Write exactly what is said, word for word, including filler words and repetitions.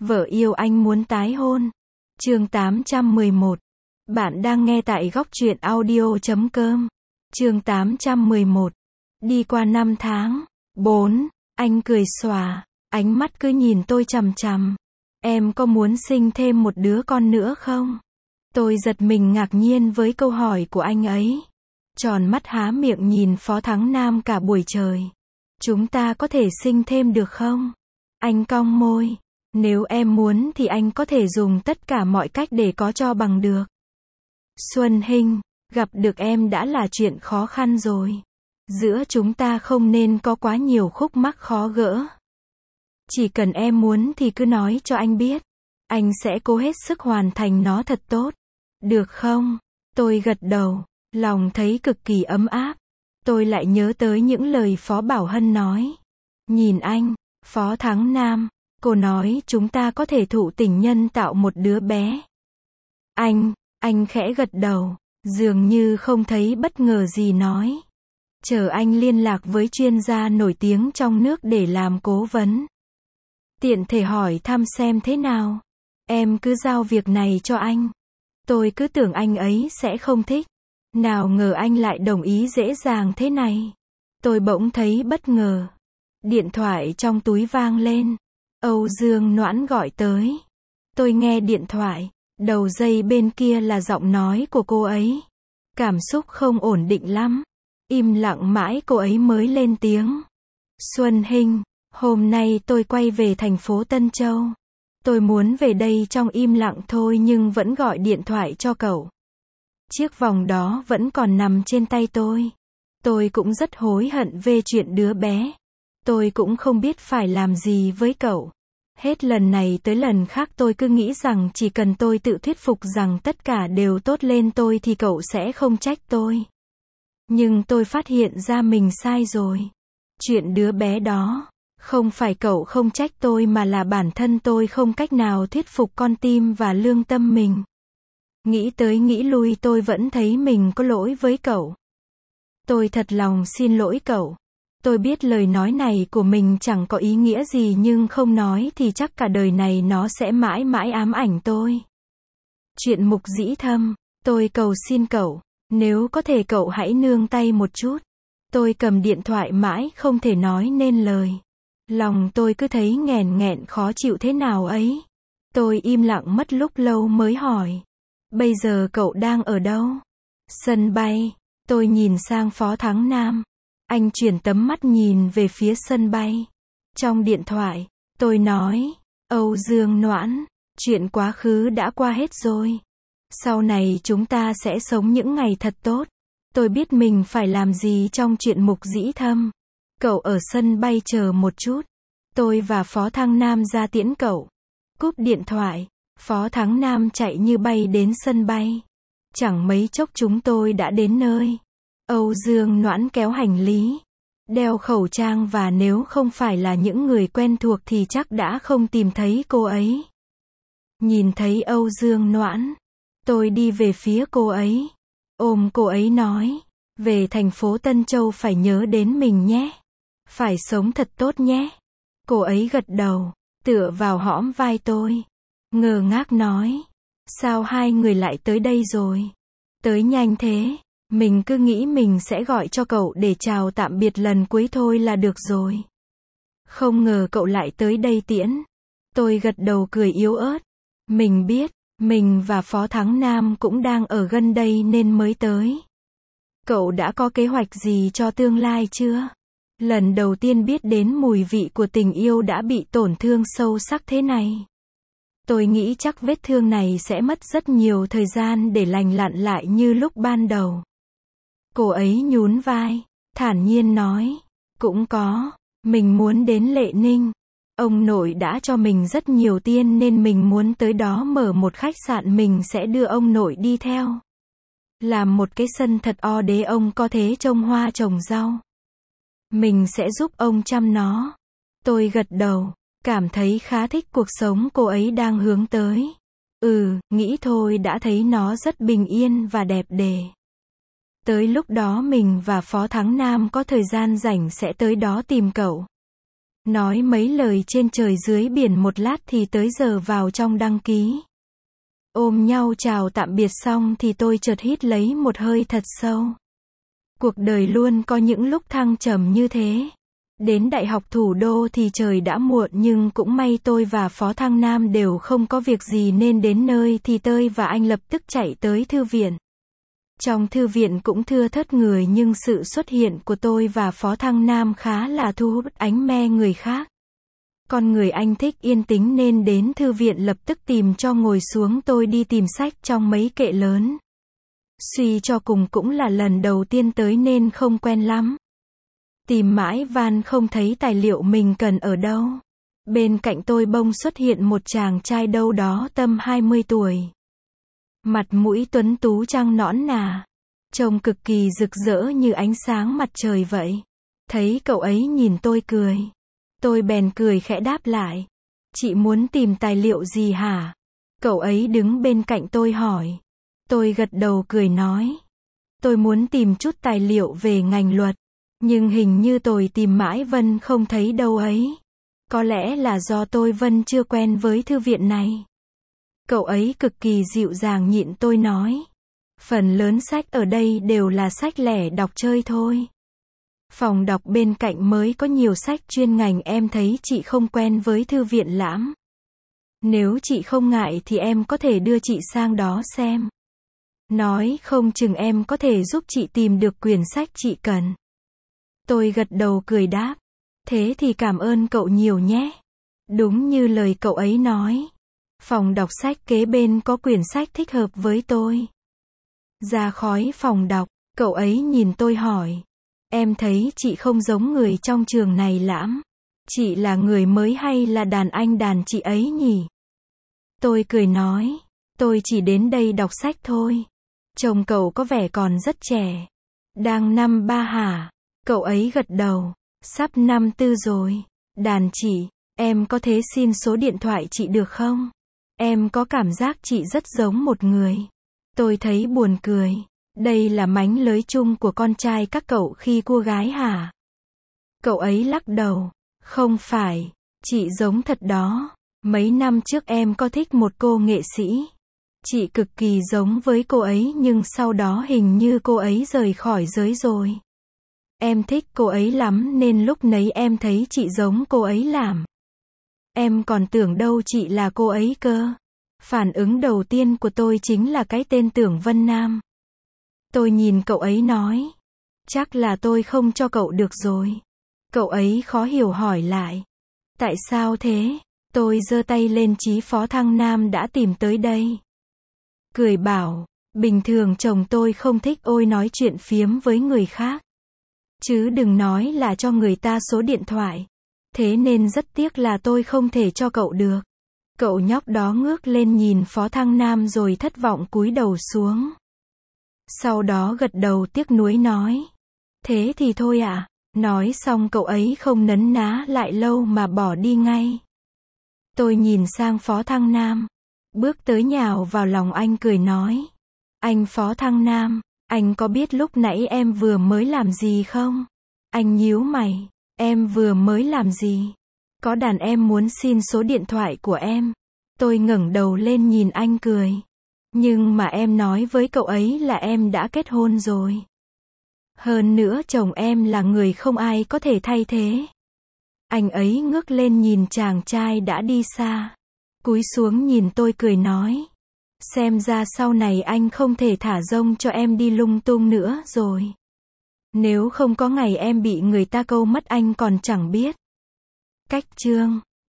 Vợ yêu anh muốn tái hôn. Chương tám trăm mười một. Bạn đang nghe tại góc truyện audio chấm com. Chương tám trăm mười một. Đi qua năm tháng. bốn. Anh cười xòa, ánh mắt cứ nhìn tôi chằm chằm. Em có muốn sinh thêm một đứa con nữa không? Tôi giật mình ngạc nhiên với câu hỏi của anh ấy. Tròn mắt há miệng nhìn Phó Thắng Nam cả buổi trời. Chúng ta có thể sinh thêm được không? Anh cong môi. Nếu em muốn thì anh có thể dùng tất cả mọi cách để có cho bằng được. Xuân Hinh, gặp được em đã là chuyện khó khăn rồi. Giữa chúng ta không nên có quá nhiều khúc mắc khó gỡ. Chỉ cần em muốn thì cứ nói cho anh biết. Anh sẽ cố hết sức hoàn thành nó thật tốt. Được không? Tôi gật đầu, lòng thấy cực kỳ ấm áp. Tôi lại nhớ tới những lời Phó Bảo Hân nói. Nhìn anh, Phó Thắng Nam, cô nói chúng ta có thể thụ tình nhân tạo một đứa bé. Anh, anh khẽ gật đầu, dường như không thấy bất ngờ gì nói. Chờ anh liên lạc với chuyên gia nổi tiếng trong nước để làm cố vấn. Tiện thể hỏi thăm xem thế nào. Em cứ giao việc này cho anh. Tôi cứ tưởng anh ấy sẽ không thích. Nào ngờ anh lại đồng ý dễ dàng thế này. Tôi bỗng thấy bất ngờ. Điện thoại trong túi vang lên. Âu Dương Noãn gọi tới. Tôi nghe điện thoại. Đầu dây bên kia là giọng nói của cô ấy. Cảm xúc không ổn định lắm. Im lặng mãi cô ấy mới lên tiếng. Xuân Hinh, hôm nay tôi quay về thành phố Tân Châu. Tôi muốn về đây trong im lặng thôi nhưng vẫn gọi điện thoại cho cậu. Chiếc vòng đó vẫn còn nằm trên tay tôi. Tôi cũng rất hối hận về chuyện đứa bé. Tôi cũng không biết phải làm gì với cậu. Hết lần này tới lần khác tôi cứ nghĩ rằng chỉ cần tôi tự thuyết phục rằng tất cả đều tốt lên tôi thì cậu sẽ không trách tôi. Nhưng tôi phát hiện ra mình sai rồi. Chuyện đứa bé đó, không phải cậu không trách tôi mà là bản thân tôi không cách nào thuyết phục con tim và lương tâm mình. Nghĩ tới nghĩ lui tôi vẫn thấy mình có lỗi với cậu. Tôi thật lòng xin lỗi cậu. Tôi biết lời nói này của mình chẳng có ý nghĩa gì nhưng không nói thì chắc cả đời này nó sẽ mãi mãi ám ảnh tôi. Chuyện Mục Dĩ Thâm, tôi cầu xin cậu, nếu có thể cậu hãy nương tay một chút. Tôi cầm điện thoại mãi không thể nói nên lời. Lòng tôi cứ thấy nghẹn nghẹn khó chịu thế nào ấy. Tôi im lặng mất lúc lâu mới hỏi. Bây giờ cậu đang ở đâu? Sân bay. Tôi nhìn sang Phó Thắng Nam. Anh chuyển tấm mắt nhìn về phía sân bay. Trong điện thoại, tôi nói, Âu Dương Noãn, chuyện quá khứ đã qua hết rồi. Sau này chúng ta sẽ sống những ngày thật tốt. Tôi biết mình phải làm gì trong chuyện Mục Dĩ Thâm. Cậu ở sân bay chờ một chút. Tôi và Phó Thắng Nam ra tiễn cậu. Cúp điện thoại, Phó Thắng Nam chạy như bay đến sân bay. Chẳng mấy chốc chúng tôi đã đến nơi. Âu Dương Noãn kéo hành lý, đeo khẩu trang và nếu không phải là những người quen thuộc thì chắc đã không tìm thấy cô ấy. Nhìn thấy Âu Dương Noãn, tôi đi về phía cô ấy, ôm cô ấy nói, về thành phố Tân Châu phải nhớ đến mình nhé. Phải sống thật tốt nhé. Cô ấy gật đầu, tựa vào hõm vai tôi, ngơ ngác nói, sao hai người lại tới đây rồi? Tới nhanh thế. Mình cứ nghĩ mình sẽ gọi cho cậu để chào tạm biệt lần cuối thôi là được rồi. Không ngờ cậu lại tới đây tiễn. Tôi gật đầu cười yếu ớt. Mình biết, mình và Phó Thắng Nam cũng đang ở gần đây nên mới tới. Cậu đã có kế hoạch gì cho tương lai chưa? Lần đầu tiên biết đến mùi vị của tình yêu đã bị tổn thương sâu sắc thế này. Tôi nghĩ chắc vết thương này sẽ mất rất nhiều thời gian để lành lặn lại như lúc ban đầu. Cô ấy nhún vai, thản nhiên nói, cũng có, mình muốn đến Lệ Ninh. Ông nội đã cho mình rất nhiều tiền nên mình muốn tới đó mở một khách sạn mình sẽ đưa ông nội đi theo. Làm một cái sân thật o để ông có thể trồng hoa trồng rau. Mình sẽ giúp ông chăm nó. Tôi gật đầu, cảm thấy khá thích cuộc sống cô ấy đang hướng tới. Ừ, nghĩ thôi đã thấy nó rất bình yên và đẹp đẽ. Tới lúc đó mình và Phó Thắng Nam có thời gian rảnh sẽ tới đó tìm cậu. Nói mấy lời trên trời dưới biển một lát thì tới giờ vào trong đăng ký. Ôm nhau chào tạm biệt xong thì tôi chợt hít lấy một hơi thật sâu. Cuộc đời luôn có những lúc thăng trầm như thế. Đến Đại học Thủ đô thì trời đã muộn nhưng cũng may tôi và Phó Thăng Nam đều không có việc gì nên đến nơi thì tôi và anh lập tức chạy tới thư viện. Trong thư viện cũng thưa thớt người nhưng sự xuất hiện của tôi và Phó Thăng Nam khá là thu hút ánh me người khác. Con người anh thích yên tĩnh nên đến thư viện lập tức tìm cho ngồi xuống, tôi đi tìm sách trong mấy kệ lớn. Suy cho cùng cũng là lần đầu tiên tới nên không quen lắm. Tìm mãi van không thấy tài liệu mình cần ở đâu. Bên cạnh tôi bỗng xuất hiện một chàng trai đâu đó tầm hai mươi tuổi. Mặt mũi tuấn tú trăng nõn nà. Trông cực kỳ rực rỡ như ánh sáng mặt trời vậy. Thấy cậu ấy nhìn tôi cười. Tôi bèn cười khẽ đáp lại. Chị muốn tìm tài liệu gì hả? Cậu ấy đứng bên cạnh tôi hỏi. Tôi gật đầu cười nói. Tôi muốn tìm chút tài liệu về ngành luật. Nhưng hình như tôi tìm mãi vẫn không thấy đâu ấy. Có lẽ là do tôi vẫn chưa quen với thư viện này. Cậu ấy cực kỳ dịu dàng nhịn tôi nói. Phần lớn sách ở đây đều là sách lẻ đọc chơi thôi. Phòng đọc bên cạnh mới có nhiều sách chuyên ngành, em thấy chị không quen với thư viện lắm. Nếu chị không ngại thì em có thể đưa chị sang đó xem. Nói không chừng em có thể giúp chị tìm được quyển sách chị cần. Tôi gật đầu cười đáp. Thế thì cảm ơn cậu nhiều nhé. Đúng như lời cậu ấy nói. Phòng đọc sách kế bên có quyển sách thích hợp với tôi. Ra khỏi phòng đọc, cậu ấy nhìn tôi hỏi. Em thấy chị không giống người trong trường này lắm. Chị là người mới hay là đàn anh đàn chị ấy nhỉ? Tôi cười nói. Tôi chỉ đến đây đọc sách thôi. Chồng cậu có vẻ còn rất trẻ. Đang năm ba hả? Cậu ấy gật đầu. Sắp năm tư rồi. Đàn chị, em có thể xin số điện thoại chị được không? Em có cảm giác chị rất giống một người. Tôi thấy buồn cười. Đây là mánh lới chung của con trai các cậu khi cua gái hả? Cậu ấy lắc đầu. Không phải. Chị giống thật đó. Mấy năm trước em có thích một cô nghệ sĩ. Chị cực kỳ giống với cô ấy nhưng sau đó hình như cô ấy rời khỏi giới rồi. Em thích cô ấy lắm nên lúc nấy em thấy chị giống cô ấy làm. Em còn tưởng đâu chị là cô ấy cơ. Phản ứng đầu tiên của tôi chính là cái tên Tưởng Vân Nam. Tôi nhìn cậu ấy nói. Chắc là tôi không cho cậu được rồi. Cậu ấy khó hiểu hỏi lại. Tại sao thế? Tôi giơ tay lên chí Phó Thăng Nam đã tìm tới đây. Cười bảo, bình thường chồng tôi không thích ôi nói chuyện phiếm với người khác. Chứ đừng nói là cho người ta số điện thoại. Thế nên rất tiếc là tôi không thể cho cậu được. Cậu nhóc đó ngước lên nhìn Phó Thăng Nam rồi thất vọng cúi đầu xuống. Sau đó gật đầu tiếc nuối nói. Thế thì thôi ạ. À? Nói xong cậu ấy không nấn ná lại lâu mà bỏ đi ngay. Tôi nhìn sang Phó Thăng Nam. Bước tới nhào vào lòng anh cười nói. Anh Phó Thăng Nam, anh có biết lúc nãy em vừa mới làm gì không? Anh nhíu mày. Em vừa mới làm gì? Có đàn em muốn xin số điện thoại của em. Tôi ngẩng đầu lên nhìn anh cười. Nhưng mà em nói với cậu ấy là em đã kết hôn rồi. Hơn nữa chồng em là người không ai có thể thay thế. Anh ấy ngước lên nhìn chàng trai đã đi xa. Cúi xuống nhìn tôi cười nói. Xem ra sau này anh không thể thả rông cho em đi lung tung nữa rồi. Nếu không có ngày em bị người ta câu mất anh còn chẳng biết. Cách chương